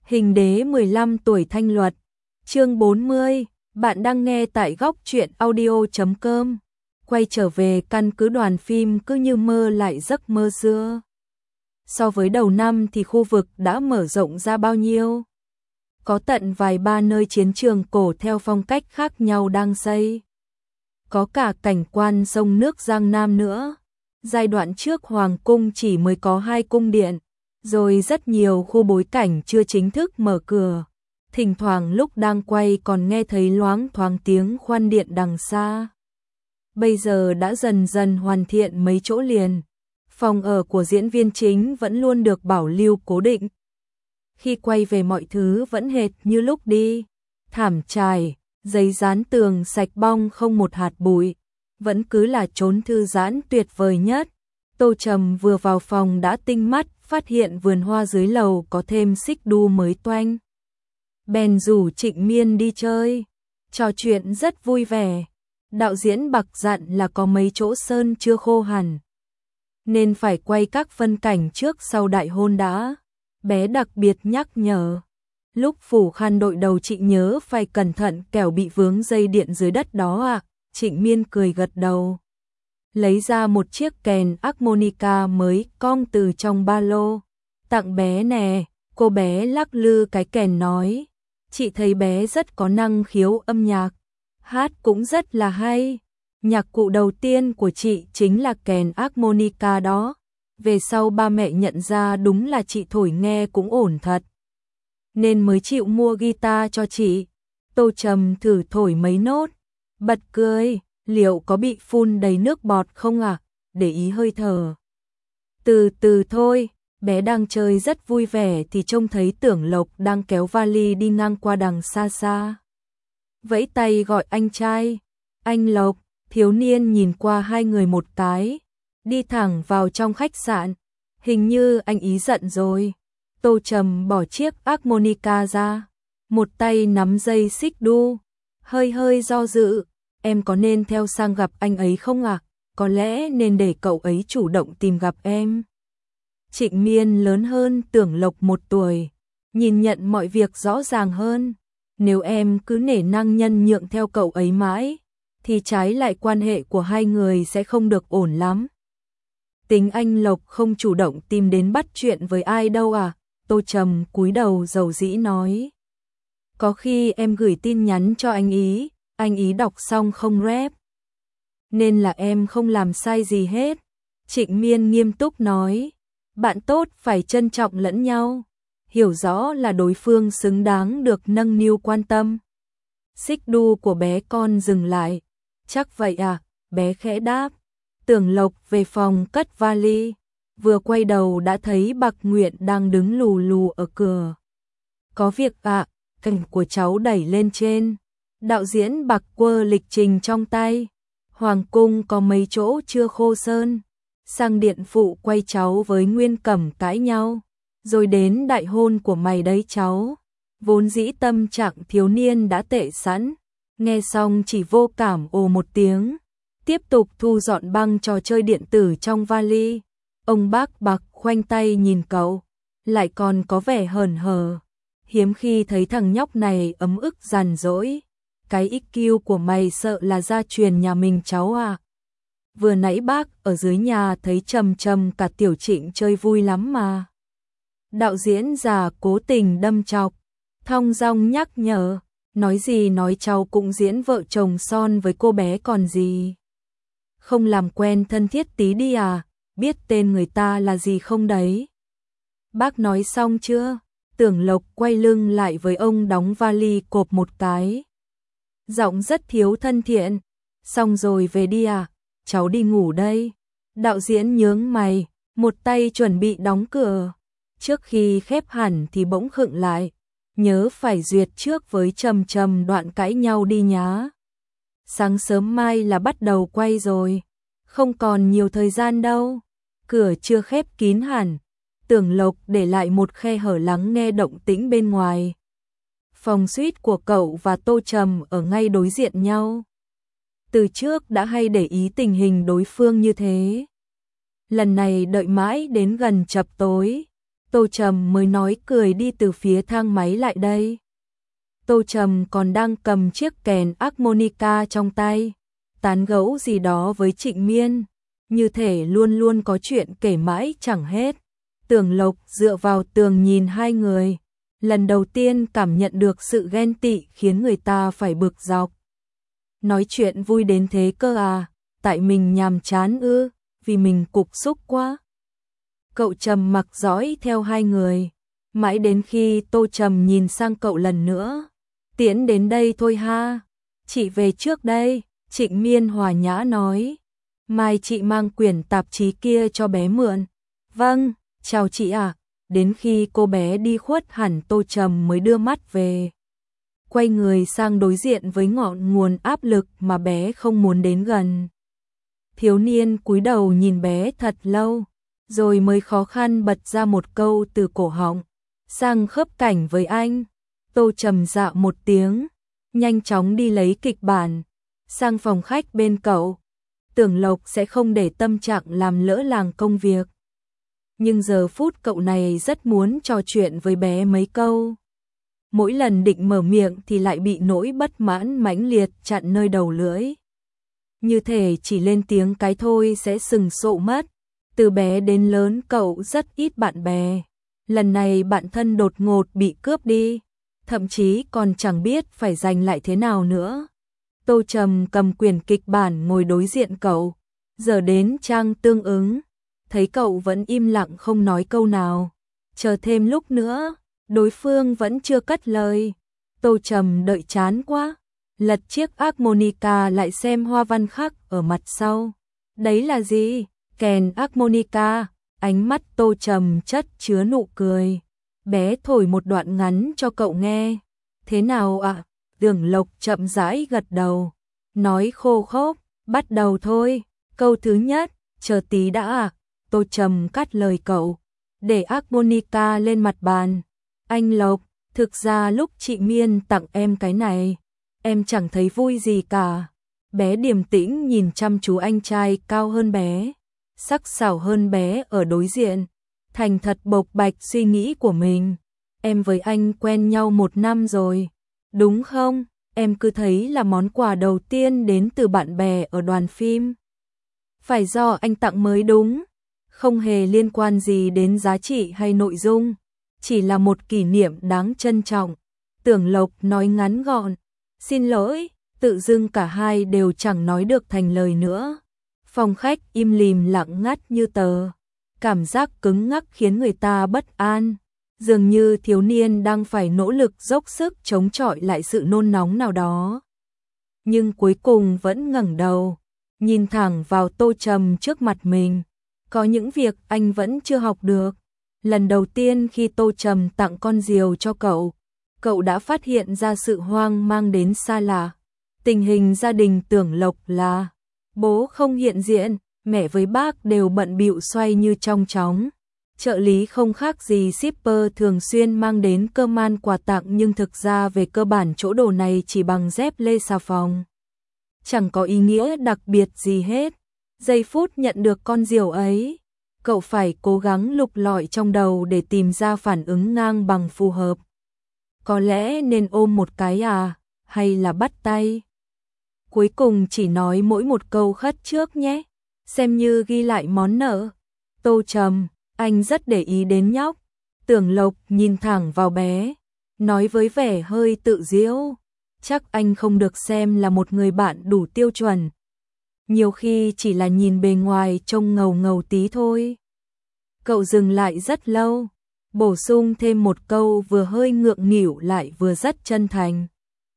Hình đế 15 tuổi thanh luật. Chương 40, bạn đang nghe tại góc truyện audio.com. Quay trở về căn cứ đoàn phim cứ như mơ lại giấc mơ xưa. So với đầu năm thì khu vực đã mở rộng ra bao nhiêu? Có tận vài ba nơi chiến trường cổ theo phong cách khác nhau đang xây. Có cả cảnh quan sông nước Giang Nam nữa. Giai đoạn trước Hoàng cung chỉ mới có 2 cung điện, rồi rất nhiều khu bối cảnh chưa chính thức mở cửa. Thỉnh thoảng lúc đang quay còn nghe thấy loáng thoáng tiếng khoan điện đằng xa. Bây giờ đã dần dần hoàn thiện mấy chỗ liền. Phòng ở của diễn viên chính vẫn luôn được bảo lưu cố định. Khi quay về mọi thứ vẫn hệt như lúc đi. Thảm trải, giấy dán tường sạch bong không một hạt bụi. Vẫn cứ là chốn thư giãn tuyệt vời nhất. Tô Trầm vừa vào phòng đã tinh mắt phát hiện vườn hoa dưới lầu có thêm xích đu mới toanh. Bèn rủ Trịnh Miên đi chơi, trò chuyện rất vui vẻ. Đạo diễn Bạc dặn là có mấy chỗ sơn chưa khô hẳn, nên phải quay các phân cảnh trước sau đại hôn đã. Bé đặc biệt nhắc nhở, lúc phủ khăn đội đầu chị nhớ phải cẩn thận kẻo bị vướng dây điện dưới đất đó ạ. Trịnh Miên cười gật đầu, lấy ra một chiếc kèn harmonica mới cong từ trong ba lô. Tặng bé nè. Cô bé lắc lư cái kèn nói, chị thấy bé rất có năng khiếu âm nhạc, hát cũng rất là hay. Nhạc cụ đầu tiên của chị chính là kèn harmonica đó. Về sau ba mẹ nhận ra đúng là chị thổi nghe cũng ổn thật, nên mới chịu mua guitar cho chị. Tô Trầm thử thổi mấy nốt, bật cười, liệu có bị phun đầy nước bọt không ạ? Để ý hơi thở. Từ từ thôi. Bé đang chơi rất vui vẻ thì trông thấy Tưởng Lộc đang kéo vali đi ngang qua đằng xa xa. Vẫy tay gọi anh trai. Anh Lộc. Thiếu niên nhìn qua hai người một cái, đi thẳng vào trong khách sạn. Hình như anh ý giận rồi. Tô Trầm bỏ chiếc harmonica ra, một tay nắm dây xích đu, hơi do dự. Em có nên theo sang gặp anh ấy không ạ? Có lẽ nên để cậu ấy chủ động tìm gặp em. Trịnh Miên lớn hơn Tưởng Lộc 1 tuổi, nhìn nhận mọi việc rõ ràng hơn. Nếu em cứ nể năng nhân nhượng theo cậu ấy mãi, thì trái lại quan hệ của hai người sẽ không được ổn lắm. Tính anh Lộc không chủ động tìm đến bắt chuyện với ai đâu à? Tô Trầm cúi đầu dầu dĩ nói. Có khi em gửi tin nhắn cho anh ý đọc xong không rep. Nên là em không làm sai gì hết. Trịnh Miên nghiêm túc nói. Bạn tốt phải trân trọng lẫn nhau, hiểu rõ là đối phương xứng đáng được nâng niu quan tâm. Xích đu của bé con dừng lại. Chắc vậy à? Bé khẽ đáp. Tưởng Lộc về phòng cất vali, vừa quay đầu đã thấy Bạc Nguyện đang đứng lù lù ở cửa. Có việc ạ? Cảnh của cháu đẩy lên trên. Đạo diễn Bạc quơ lịch trình trong tay. Hoàng cung có mấy chỗ chưa khô sơn. Sang điện phụ quay cháu với Nguyên Cẩm cãi nhau, rồi đến đại hôn của mày đấy cháu. Vốn dĩ tâm trạng thiếu niên đã tệ sẵn, nghe xong chỉ vô cảm ồ một tiếng, tiếp tục thu dọn băng trò chơi điện tử trong vali. Ông bác Bạc khoanh tay nhìn cậu, lại còn có vẻ hờn hờ, hiếm khi thấy thằng nhóc này ấm ức giàn dỗi. Cái IQ của mày sợ là gia truyền nhà mình cháu à? Vừa nãy bác ở dưới nhà thấy Trầm cả Tiểu Trịnh chơi vui lắm mà. Đạo diễn già cố tình đâm chọc, thong dong nhắc nhở, nói gì nói cháu cũng diễn vợ chồng son với cô bé còn gì. Không làm quen thân thiết tí đi à, biết tên người ta là gì không đấy? Bác nói xong chưa? Tưởng Lộc quay lưng lại với ông đóng vali cộp một cái. Giọng rất thiếu thân thiện, xong rồi về đi à? Cháu đi ngủ đây. Đạo diễn nhướng mày, một tay chuẩn bị đóng cửa. Trước khi khép hẳn thì bỗng khựng lại. Nhớ phải duyệt trước với Trầm đoạn cãi nhau đi nhá. Sáng sớm mai là bắt đầu quay rồi, không còn nhiều thời gian đâu. Cửa chưa khép kín hẳn, Tưởng Lộc để lại một khe hở lắng nghe động tĩnh bên ngoài. Phòng suite của cậu và Tô Trầm ở ngay đối diện nhau. Từ trước đã hay để ý tình hình đối phương như thế. Lần này đợi mãi đến gần chập tối, Tô Trầm mới nói cười đi từ phía thang máy lại đây. Tô Trầm còn đang cầm chiếc kèn harmonica trong tay, tán gẫu gì đó với Trịnh Miên, như thể luôn luôn có chuyện kể mãi chẳng hết. Tưởng Lộc dựa vào tường nhìn hai người, lần đầu tiên cảm nhận được sự ghen tị khiến người ta phải bực dọc. Nói chuyện vui đến thế cơ à, tại mình nhàm chán ư, vì mình cục xúc quá. Cậu Trầm mặc dõi theo hai người, mãi đến khi Tô Trầm nhìn sang cậu lần nữa. Tiễn đến đây thôi ha, chị về trước đây, Trịnh Miên hòa nhã nói. Mai chị mang quyển tạp chí kia cho bé mượn. Vâng, chào chị ạ. Đến khi cô bé đi khuất hẳn Tô Trầm mới đưa mắt về. Quay người sang đối diện với ngọn nguồn áp lực mà bé không muốn đến gần. Thiếu niên cúi đầu nhìn bé thật lâu, rồi mới khó khăn bật ra một câu từ cổ họng. Sang khớp cảnh với anh. Tô Trầm dạ một tiếng, nhanh chóng đi lấy kịch bản, sang phòng khách bên cậu. Tưởng Lộc sẽ không để tâm trạng làm lỡ làng công việc. Nhưng giờ phút cậu này rất muốn trò chuyện với bé mấy câu. Mỗi lần định mở miệng thì lại bị nỗi bất mãn mãnh liệt chặn nơi đầu lưỡi. Như thể chỉ lên tiếng cái thôi sẽ sừng sộ mất. Từ bé đến lớn cậu rất ít bạn bè. Lần này bạn thân đột ngột bị cướp đi, thậm chí còn chẳng biết phải giành lại thế nào nữa. Tô Trầm cầm quyển kịch bản ngồi đối diện cậu, giờ đến trang tương ứng, thấy cậu vẫn im lặng không nói câu nào. Chờ thêm lúc nữa, đối phương vẫn chưa cất lời. Tô Trầm đợi chán quá, lật chiếc harmonica lại xem hoa văn khắc ở mặt sau. Đấy là gì? Kèn harmonica. Ánh mắt Tô Trầm chất chứa nụ cười. Bé thổi một đoạn ngắn cho cậu nghe. Thế nào ạ? Tưởng Lộc chậm rãi gật đầu, nói khô khốc, bắt đầu thôi. Câu thứ nhất, chờ tí đã ạ. Tô Trầm cắt lời cậu, để harmonica lên mặt bàn. Anh Lộc, thực ra lúc chị Miên tặng em cái này, em chẳng thấy vui gì cả. Bé điềm tĩnh nhìn chăm chú anh trai cao hơn bé, sắc sảo hơn bé ở đối diện, thành thật bộc bạch suy nghĩ của mình. Em với anh quen nhau 1 năm rồi, đúng không? Em cứ thấy là món quà đầu tiên đến từ bạn bè ở đoàn phim. Phải do anh tặng mới đúng, không hề liên quan gì đến giá trị hay nội dung, chỉ là một kỷ niệm đáng trân trọng. Tưởng Lộc nói ngắn gọn, xin lỗi, tự dưng cả hai đều chẳng nói được thành lời nữa. Phòng khách im lìm lặng ngắt như tờ, cảm giác cứng ngắc khiến người ta bất an. Dường như thiếu niên đang phải nỗ lực dốc sức chống chọi lại sự nôn nóng nào đó. Nhưng cuối cùng vẫn ngẩng đầu, nhìn thẳng vào Tô Trầm trước mặt mình. Có những việc anh vẫn chưa học được. Lần đầu tiên khi Tô Trầm tặng con diều cho cậu đã phát hiện ra sự hoang mang đến xa lạ. Tình hình gia đình Tưởng Lộc là bố không hiện diện, mẹ với bác đều bận bịu xoay như trong chóng. Trợ lý không khác gì shipper thường xuyên mang đến cơm ăn quà tặng, nhưng thực ra về cơ bản chỗ đồ này chỉ bằng dép lê xà phòng, chẳng có ý nghĩa đặc biệt gì hết. Giây phút nhận được con diều ấy, cậu phải cố gắng lục lọi trong đầu để tìm ra phản ứng ngang bằng phù hợp. Có lẽ nên ôm một cái à, hay là bắt tay? Cuối cùng chỉ nói mỗi một câu khất trước nhé, xem như ghi lại món nợ. Tô Trầm, anh rất để ý đến nhóc. Tưởng Lộc nhìn thẳng vào bé, nói với vẻ hơi tự giễu, chắc anh không được xem là một người bạn đủ tiêu chuẩn. Nhiều khi chỉ là nhìn bề ngoài trông ngầu ngầu tí thôi. Cậu dừng lại rất lâu, bổ sung thêm một câu vừa hơi ngượng nghịu lại vừa rất chân thành.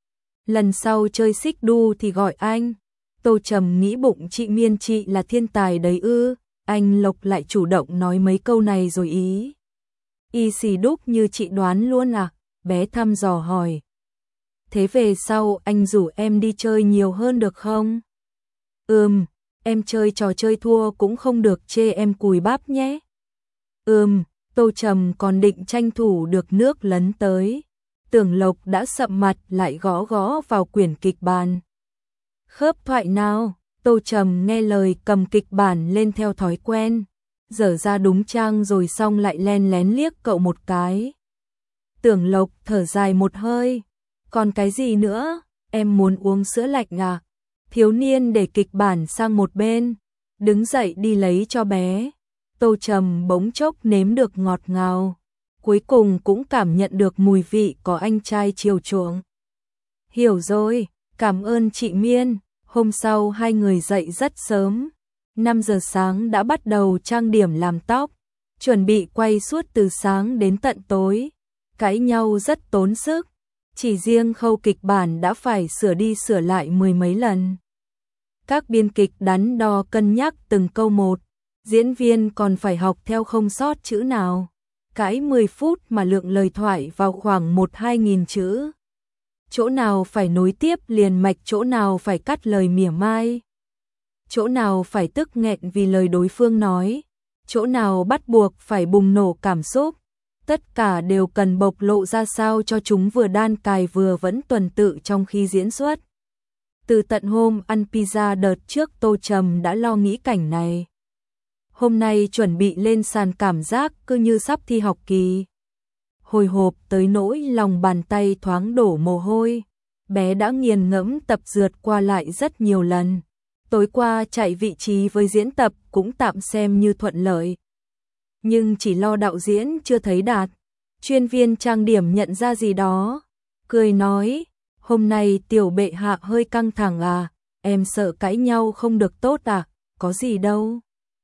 Lần sau chơi xích đu thì gọi anh. Tô Trầm nghĩ bụng chị Miên chị là thiên tài đấy ư. Anh Lộc lại chủ động nói mấy câu này rồi ý. Y xì đúc như chị đoán luôn à? Bé thăm dò hỏi. Thế về sau anh rủ em đi chơi nhiều hơn được không? Em chơi trò chơi thua cũng không được chê em cùi bắp nhé. Tô Trầm còn định tranh thủ được nước lấn tới. Tưởng Lộc đã sậm mặt lại gõ gõ vào quyển kịch bản. Khớp thoại nào? Tô Trầm nghe lời cầm kịch bản lên theo thói quen. dở ra đúng trang rồi xong lại len lén liếc cậu một cái. Tưởng Lộc thở dài một hơi, còn cái gì nữa, em muốn uống sữa lạnh à? Thiếu niên để kịch bản sang một bên, đứng dậy đi lấy cho bé. Tô Trầm bỗng chốc nếm được ngọt ngào, cuối cùng cũng cảm nhận được mùi vị có anh trai chiều chuộng. Hiểu rồi, cảm ơn chị Miên. Hôm sau hai người dậy rất sớm, 5 giờ sáng đã bắt đầu trang điểm làm tóc, chuẩn bị quay suốt từ sáng đến tận tối. Cãi nhau rất tốn sức, chỉ riêng khâu kịch bản đã phải sửa đi sửa lại mười mấy lần. Các biên kịch đắn đo cân nhắc từng câu một, diễn viên còn phải học theo không sót chữ nào. Cãi 10 phút mà lượng lời thoại vào khoảng 1-2 nghìn chữ. Chỗ nào phải nối tiếp liền mạch, chỗ nào phải cắt lời mỉa mai, chỗ nào phải tức nghẹn vì lời đối phương nói, chỗ nào bắt buộc phải bùng nổ cảm xúc. Tất cả đều cần bộc lộ ra sao cho chúng vừa đan cài vừa vẫn tuần tự trong khi diễn xuất. Từ tận hôm ăn pizza đợt trước Tô Trầm đã lo nghĩ cảnh này. Hôm nay chuẩn bị lên sàn cảm giác cứ như sắp thi học kỳ. Hồi hộp tới nỗi lòng bàn tay thoáng đổ mồ hôi. Bé đã nghiền ngẫm tập rượt qua lại rất nhiều lần. Tối qua chạy vị trí với diễn tập cũng tạm xem như thuận lợi. Nhưng chỉ lo đạo diễn chưa thấy đạt. Chuyên viên trang điểm nhận ra gì đó, cười nói, hôm nay tiểu bệ hạ hơi căng thẳng à, em sợ cãi nhau không được tốt à, có gì đâu.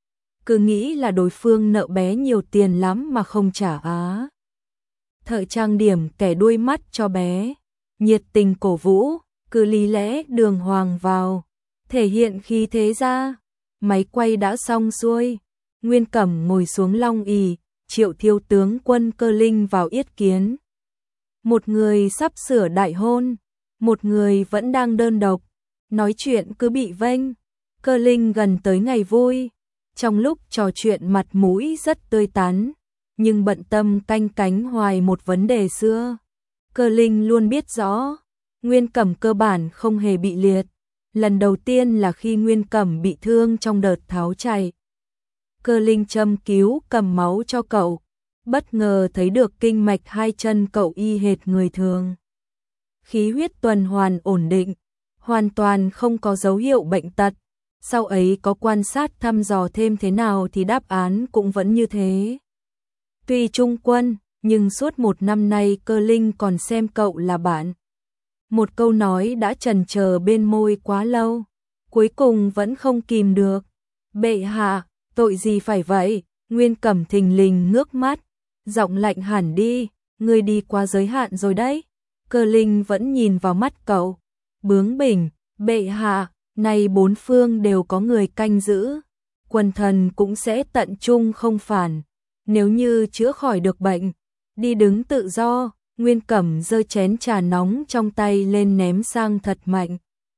Cứ nghĩ là đối phương nợ bé nhiều tiền lắm mà không trả á. Thợ trang điểm kẻ đuôi mắt cho bé, nhiệt tình cổ vũ, cứ lý lẽ đường hoàng vào, thể hiện khí thế ra. Máy quay đã xong xuôi, Nguyên Cẩm ngồi xuống long ỷ, Triệu thiếu tướng Quân Cơ Linh vào yết kiến. Một người sắp sửa đại hôn, một người vẫn đang đơn độc, nói chuyện cứ bị vênh. Cơ Linh gần tới ngày vui, trong lúc trò chuyện mặt mũi rất tươi tắn, nhưng bận tâm canh cánh hoài một vấn đề xưa. Cơ Linh luôn biết rõ, Nguyên Cẩm cơ bản không hề bị liệt. Lần đầu tiên là khi Nguyên Cẩm bị thương trong đợt tháo chạy. Cơ Linh châm cứu cầm máu cho cậu, bất ngờ thấy được kinh mạch hai chân cậu y hệt người thường. Khí huyết tuần hoàn ổn định, hoàn toàn không có dấu hiệu bệnh tật. Sau ấy có quan sát thăm dò thêm thế nào thì đáp án cũng vẫn như thế. Tuy trung quân, nhưng suốt 1 năm nay Cơ Linh còn xem cậu là bạn. Một câu nói đã chần chờ bên môi quá lâu, cuối cùng vẫn không kìm được. Bệ hạ, tội gì phải vậy? Nguyên Cẩm thình lình ngước mắt, giọng lạnh hẳn đi, ngươi đi quá giới hạn rồi đấy. Cơ Linh vẫn nhìn vào mắt cậu, bướng bỉnh, bệ hạ, nay 4 phương đều có người canh giữ, quần thần cũng sẽ tận trung không phản. Nếu như chữa khỏi được bệnh, đi đứng tự do. Nguyên Cẩm giơ chén trà nóng trong tay lên ném sang thật mạnh,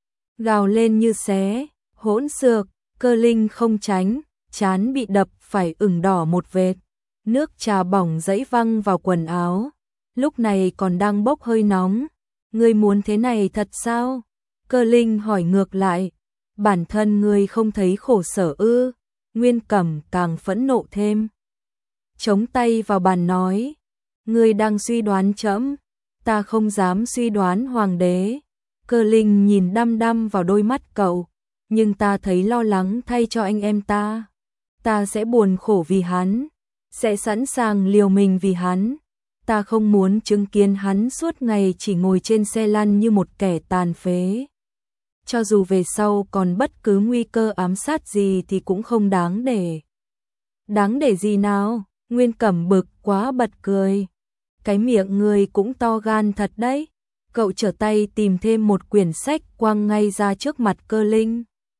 gào lên như xé, hỗn xược. Cơ Linh không tránh, trán bị đập phải ửng đỏ một vệt, nước trà bỏng dẫy văng vào quần áo, lúc này còn đang bốc hơi nóng. Ngươi muốn thế này thật sao? Cơ Linh hỏi ngược lại, bản thân ngươi không thấy khổ sở ư? Nguyên Cẩm càng phẫn nộ thêm, chống tay vào bàn nói, ngươi đang suy đoán trẫm, ta không dám suy đoán hoàng đế. Cơ Linh nhìn đăm đăm vào đôi mắt cậu, nhưng ta thấy lo lắng thay cho anh em ta. Ta sẽ buồn khổ vì hắn, sẽ sẵn sàng liều mình vì hắn. Ta không muốn chứng kiến hắn suốt ngày chỉ ngồi trên xe lăn như một kẻ tàn phế. Cho dù về sau còn bất cứ nguy cơ ám sát gì thì cũng không đáng để. Đáng để gì nào? Nguyên Cẩm bực quá bật cười. Cái miệng ngươi cũng to gan thật đấy. Cậu trở tay tìm thêm một quyển sách quăng ngay ra trước mặt Cơ Linh.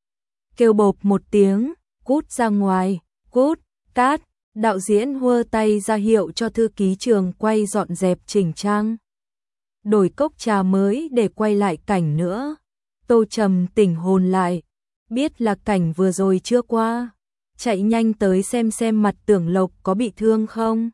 Kêu bộp một tiếng, cút ra ngoài, cút, cát. Đạo diễn hua tay ra hiệu cho thư ký trường quay dọn dẹp chỉnh trang. Đổi cốc trà mới để quay lại cảnh nữa. Tô Trầm tỉnh hồn lại, biết là cảnh vừa rồi chưa qua. Chạy nhanh tới xem mặt Tưởng Lộc có bị thương không.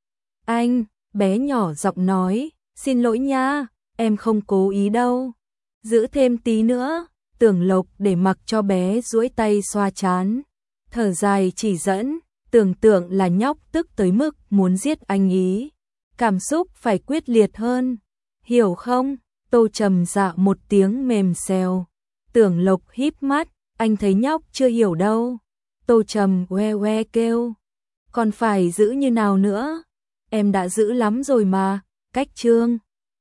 Anh, bé nhỏ giọng nói, xin lỗi nha, em không cố ý đâu. Giữ thêm tí nữa. Tưởng Lộc để mặc cho bé duỗi tay xoa trán, thở dài chỉ dẫn, tưởng tượng là nhóc tức tới mức muốn giết anh ý. Cảm xúc phải quyết liệt hơn, hiểu không? Tô Trầm dạ một tiếng mềm xèo. Tưởng Lộc híp mắt, anh thấy nhóc chưa hiểu đâu. Tô Trầm oe oe kêu, còn phải giữ như nào nữa? Em đã giữ lắm rồi mà, cách trương.